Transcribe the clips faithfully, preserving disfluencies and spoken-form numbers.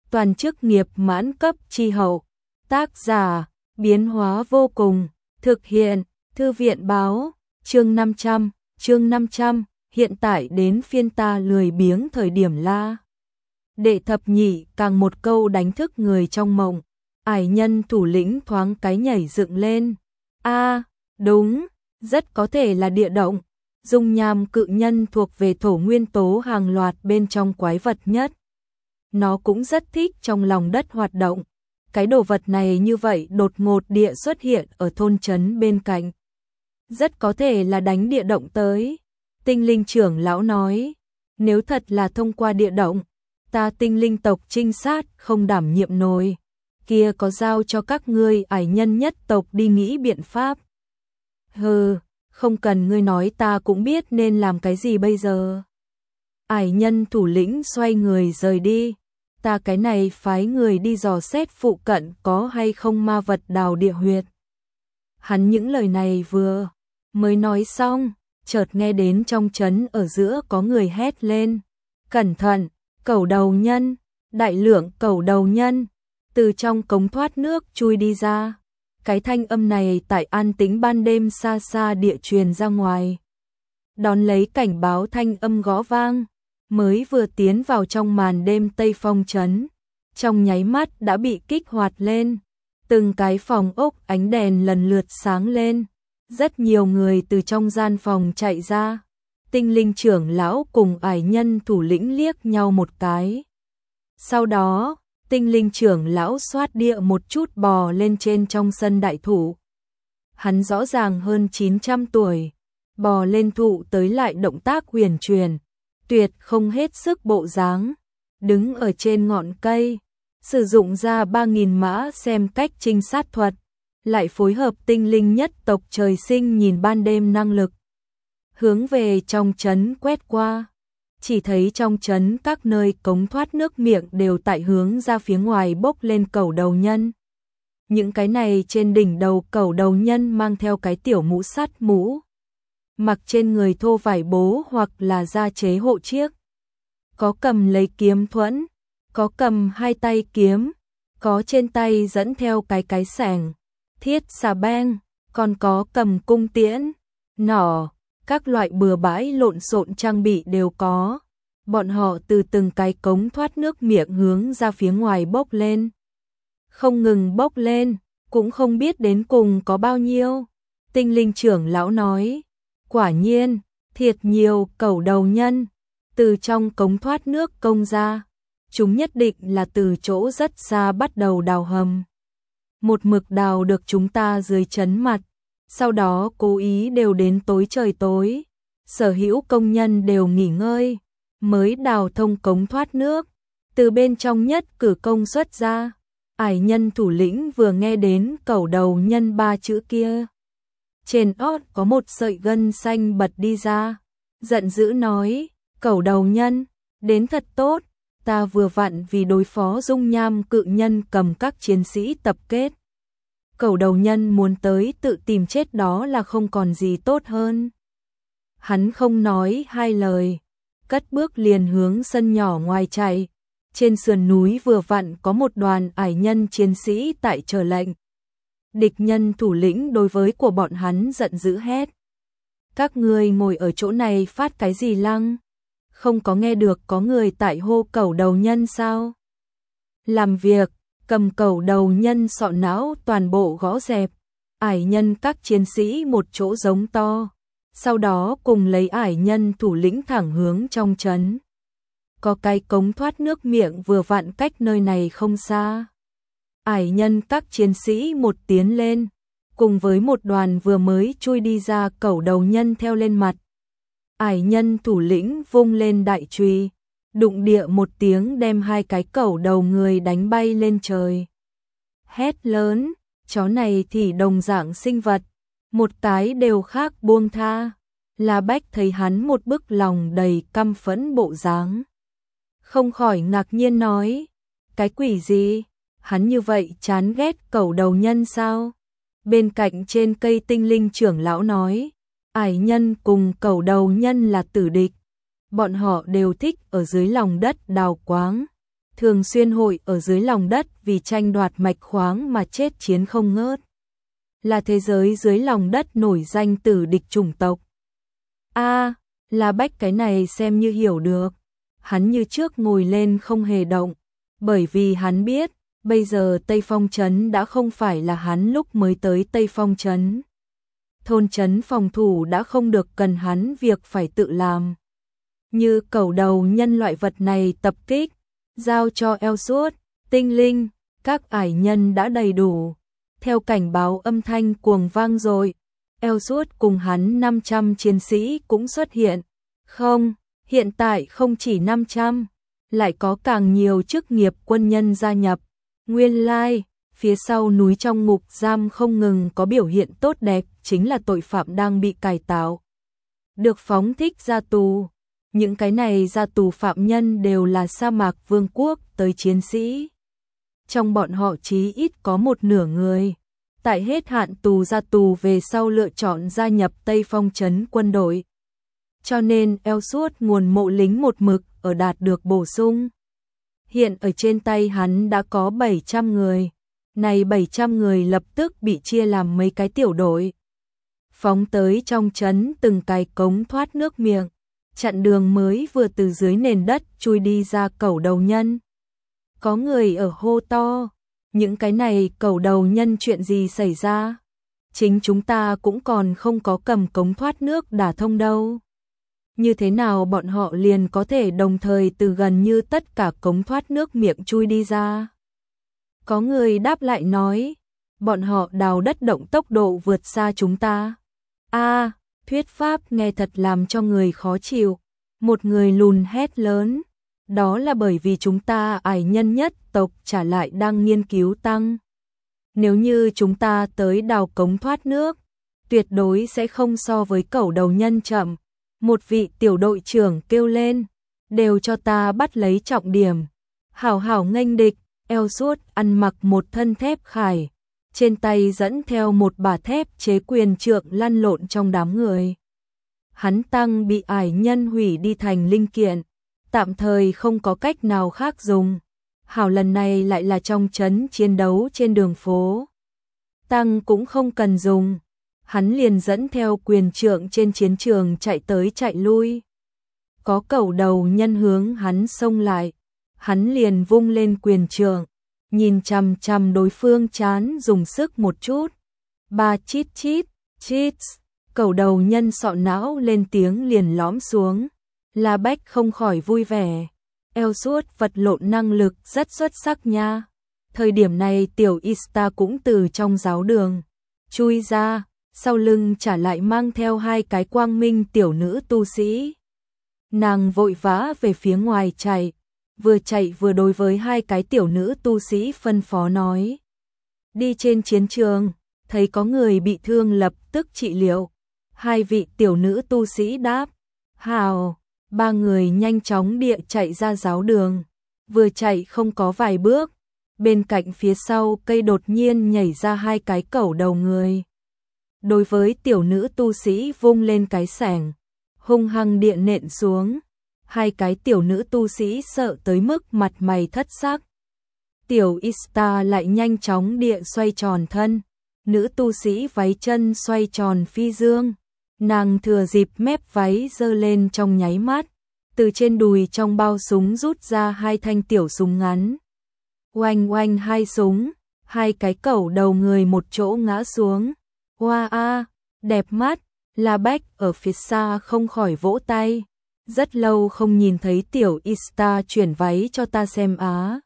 toàn chức nghiệp mãn cấp chi hậu. Tác giả, biến hóa vô cùng, thực hiện, thư viện báo, chương năm trăm, chương năm trăm, hiện tại đến phiên ta lười biếng thời điểm la. Đệ thập nhị càng một câu đánh thức người trong mộng, ải nhân thủ lĩnh thoáng cái nhảy dựng lên. A, đúng, rất có thể là địa động. Dung nham cự nhân thuộc về thổ nguyên tố hàng loạt bên trong quái vật nhất. Nó cũng rất thích trong lòng đất hoạt động. Cái đồ vật này như vậy đột ngột địa xuất hiện ở thôn trấn bên cạnh. Rất có thể là đánh địa động tới. Tinh linh trưởng lão nói, nếu thật là thông qua địa động, ta tinh linh tộc trinh sát không đảm nhiệm nổi. Kia có giao cho các ngươi ải nhân nhất tộc đi nghĩ biện pháp. Hừ, không cần ngươi nói ta cũng biết nên làm cái gì bây giờ. Ải nhân thủ lĩnh xoay người rời đi. Ta cái này phái người đi dò xét phụ cận có hay không ma vật đào địa huyệt. Hắn những lời này vừa mới nói xong, chợt nghe đến trong trấn ở giữa có người hét lên. Cẩn thận, cẩu đầu nhân, đại lượng cẩu đầu nhân, từ trong cống thoát nước chui đi ra. Cái thanh âm này tại an tĩnh ban đêm xa xa địa truyền ra ngoài. Đón lấy cảnh báo thanh âm gõ vang, mới vừa tiến vào trong màn đêm Tây Phong trấn, trong nháy mắt đã bị kích hoạt lên. Từng cái phòng ốc ánh đèn lần lượt sáng lên, rất nhiều người từ trong gian phòng chạy ra. Tinh linh trưởng lão cùng ải nhân thủ lĩnh liếc nhau một cái. Sau đó, tinh linh trưởng lão xoát địa một chút bò lên trên trong sân đại thụ. Hắn rõ ràng hơn chín trăm tuổi, bò lên thụ tới lại động tác huyền truyền, tuyệt không hết sức bộ dáng, đứng ở trên ngọn cây, sử dụng ra ba nghìn mã xem cách trinh sát thuật, lại phối hợp tinh linh nhất tộc trời sinh nhìn ban đêm năng lực. Hướng về trong trấn quét qua, chỉ thấy trong trấn các nơi cống thoát nước miệng đều tại hướng ra phía ngoài bốc lên cẩu đầu nhân. Những cái này trên đỉnh đầu cẩu đầu nhân mang theo cái tiểu mũ sắt mũ, mặc trên người thô vải bố hoặc là da chế hộ chiếc. Có cầm lấy kiếm thuẫn, có cầm hai tay kiếm, có trên tay dẫn theo cái cái sẻng, thiết xà beng, còn có cầm cung tiễn, nỏ, các loại bừa bãi lộn xộn trang bị đều có. Bọn họ từ từng cái cống thoát nước miệng hướng ra phía ngoài bốc lên. Không ngừng bốc lên, cũng không biết đến cùng có bao nhiêu. Tinh linh trưởng lão nói, quả nhiên, thiệt nhiều cẩu đầu nhân, từ trong cống thoát nước công ra. Chúng nhất định là từ chỗ rất xa bắt đầu đào hầm. Một mực đào được chúng ta dưới chấn mặt, sau đó cố ý đều đến tối trời tối. Sở hữu công nhân đều nghỉ ngơi, mới đào thông cống thoát nước, từ bên trong nhất cử công xuất ra. Ải nhân thủ lĩnh vừa nghe đến cẩu đầu nhân ba chữ kia, trên ót có một sợi gân xanh bật đi ra, giận dữ nói, cẩu đầu nhân, đến thật tốt, ta vừa vặn vì đối phó dung nham cự nhân cầm các chiến sĩ tập kết. Cẩu đầu nhân muốn tới tự tìm chết đó là không còn gì tốt hơn. Hắn không nói hai lời, cất bước liền hướng sân nhỏ ngoài chạy. Trên sườn núi vừa vặn có một đoàn ải nhân chiến sĩ tại chờ lệnh. Địch nhân thủ lĩnh đối với của bọn hắn giận dữ hét. Các ngươi ngồi ở chỗ này phát cái gì lăng? Không có nghe được có người tại hô cẩu đầu nhân sao? Làm việc, cầm cẩu đầu nhân sọ não toàn bộ gõ dẹp. Ải nhân các chiến sĩ một chỗ giống to. Sau đó cùng lấy ải nhân thủ lĩnh thẳng hướng trong trấn. Có cái cống thoát nước miệng vừa vặn cách nơi này không xa. Ải nhân các chiến sĩ một tiến lên, cùng với một đoàn vừa mới chui đi ra cẩu đầu nhân theo lên mặt. Ải nhân thủ lĩnh vung lên đại chùy, đụng địa một tiếng đem hai cái cẩu đầu người đánh bay lên trời. Hét lớn, chó này thì đồng dạng sinh vật, một cái đều khác buông tha. La Bách thấy hắn một bức lòng đầy căm phẫn bộ dáng, không khỏi ngạc nhiên nói, cái quỷ gì, hắn như vậy chán ghét cẩu đầu nhân sao? Bên cạnh trên cây tinh linh trưởng lão nói, ải nhân cùng cẩu đầu nhân là tử địch, bọn họ đều thích ở dưới lòng đất đào quáng, thường xuyên hội ở dưới lòng đất vì tranh đoạt mạch khoáng mà chết chiến không ngớt. Là thế giới dưới lòng đất nổi danh tử địch chủng tộc. A, à, La Bách cái này xem như hiểu được. Hắn như trước ngồi lên không hề động, bởi vì hắn biết, bây giờ Tây Phong Trấn đã không phải là hắn lúc mới tới Tây Phong Trấn. Thôn trấn phòng thủ đã không được cần hắn việc phải tự làm. Như cẩu đầu nhân loại vật này tập kích, giao cho Elsuốt, tinh linh, các ải nhân đã đầy đủ. Theo cảnh báo âm thanh cuồng vang rồi, Elsuốt cùng hắn năm trăm chiến sĩ cũng xuất hiện. Không, hiện tại không chỉ năm trăm, lại có càng nhiều chức nghiệp quân nhân gia nhập. Nguyên lai, like, phía sau núi trong ngục giam không ngừng có biểu hiện tốt đẹp, chính là tội phạm đang bị cải tạo, được phóng thích ra tù. Những cái này ra tù phạm nhân đều là sa mạc vương quốc tới chiến sĩ. Trong bọn họ chí ít có một nửa người, tại hết hạn tù ra tù về sau lựa chọn gia nhập Tây Phong Trấn quân đội. Cho nên Elsuốt nguồn mộ lính một mực ở đạt được bổ sung. Hiện ở trên tay hắn đã có bảy trăm người. Này bảy trăm người lập tức bị chia làm mấy cái tiểu đội, phóng tới trong trấn từng cái cống thoát nước miệng, chặn đường mới vừa từ dưới nền đất chui đi ra cẩu đầu nhân. Có người ở hô to, những cái này cẩu đầu nhân chuyện gì xảy ra? Chính chúng ta cũng còn không có cầm cống thoát nước đả thông đâu. Như thế nào bọn họ liền có thể đồng thời từ gần như tất cả cống thoát nước miệng chui đi ra? Có người đáp lại nói, bọn họ đào đất động tốc độ vượt xa chúng ta. A, à, thuyết pháp nghe thật làm cho người khó chịu. Một người lùn hét lớn, đó là bởi vì chúng ta ải nhân nhất tộc trả lại đang nghiên cứu tăng. Nếu như chúng ta tới đào cống thoát nước, tuyệt đối sẽ không so với cẩu đầu nhân chậm. Một vị tiểu đội trưởng kêu lên, đều cho ta bắt lấy trọng điểm. Hảo hảo nghênh địch. Elsuốt ăn mặc một thân thép khải, trên tay dẫn theo một bả thép chế quyền trượng lăn lộn trong đám người. Hắn tăng bị ải nhân hủy đi thành linh kiện, tạm thời không có cách nào khác dùng. Hảo lần này lại là trong trấn chiến đấu trên đường phố. Tăng cũng không cần dùng, hắn liền dẫn theo quyền trượng trên chiến trường chạy tới chạy lui. Có cẩu đầu nhân hướng hắn xông lại, hắn liền vung lên quyền trượng, nhìn chằm chằm đối phương chán dùng sức một chút. Ba chít chít, chít, cẩu đầu nhân sọ não lên tiếng liền lõm xuống. La Bách không khỏi vui vẻ. Elsuốt vật lộn năng lực rất xuất sắc nha. Thời điểm này tiểu Ista cũng từ trong giáo đường chui ra, sau lưng trả lại mang theo hai cái quang minh tiểu nữ tu sĩ. Nàng vội vã về phía ngoài chạy, vừa chạy vừa đối với hai cái tiểu nữ tu sĩ phân phó nói. Đi trên chiến trường, thấy có người bị thương lập tức trị liệu. Hai vị tiểu nữ tu sĩ đáp, hào, ba người nhanh chóng địa chạy ra giáo đường. Vừa chạy không có vài bước, bên cạnh phía sau cây đột nhiên nhảy ra hai cái cẩu đầu người. Đối với tiểu nữ tu sĩ vung lên cái xẻng, hung hăng địa nện xuống. Hai cái tiểu nữ tu sĩ sợ tới mức mặt mày thất sắc. Tiểu Ista lại nhanh chóng địa xoay tròn thân, nữ tu sĩ váy chân xoay tròn phi dương. Nàng thừa dịp mép váy giơ lên trong nháy mắt, từ trên đùi trong bao súng rút ra hai thanh tiểu súng ngắn. Oanh oanh hai súng, hai cái cẩu đầu người một chỗ ngã xuống. Hoa a, đẹp mắt. La Bách ở phía xa không khỏi vỗ tay. Rất lâu không nhìn thấy tiểu Ista chuyển váy cho ta xem á.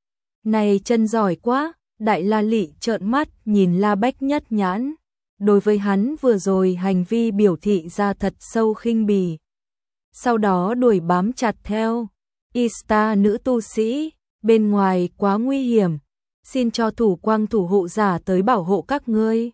Này chân giỏi quá. Đại La Lị trợn mắt nhìn La Bách nhất nhãn. Đối với hắn vừa rồi hành vi biểu thị ra thật sâu khinh bỉ. Sau đó đuổi bám chặt theo. Ista nữ tu sĩ, bên ngoài quá nguy hiểm, xin cho thủ quang thủ hộ giả tới bảo hộ các ngươi.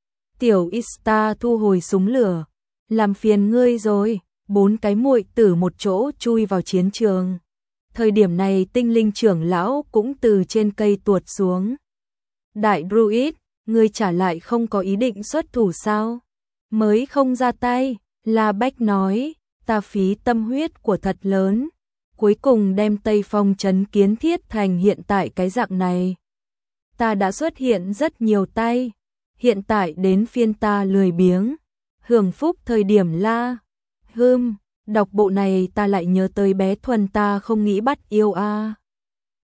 Tiểu Ista thu hồi súng lửa, làm phiền ngươi rồi. Bốn cái muội tử một chỗ chui vào chiến trường. Thời điểm này tinh linh trưởng lão cũng từ trên cây tuột xuống. Đại Druid, ngươi trả lại không có ý định xuất thủ sao? Mới không ra tay, La Bách nói, ta phí tâm huyết của thật lớn. cuối cùng đem Tây Phong trấn kiến thiết thành hiện tại cái dạng này. Ta đã xuất hiện rất nhiều tay, hiện tại đến phiên ta lười biếng, hưởng phúc thời điểm la. Hưm, đọc bộ này ta lại nhớ tới bé Thuần ta không nghĩ bắt yêu a. À.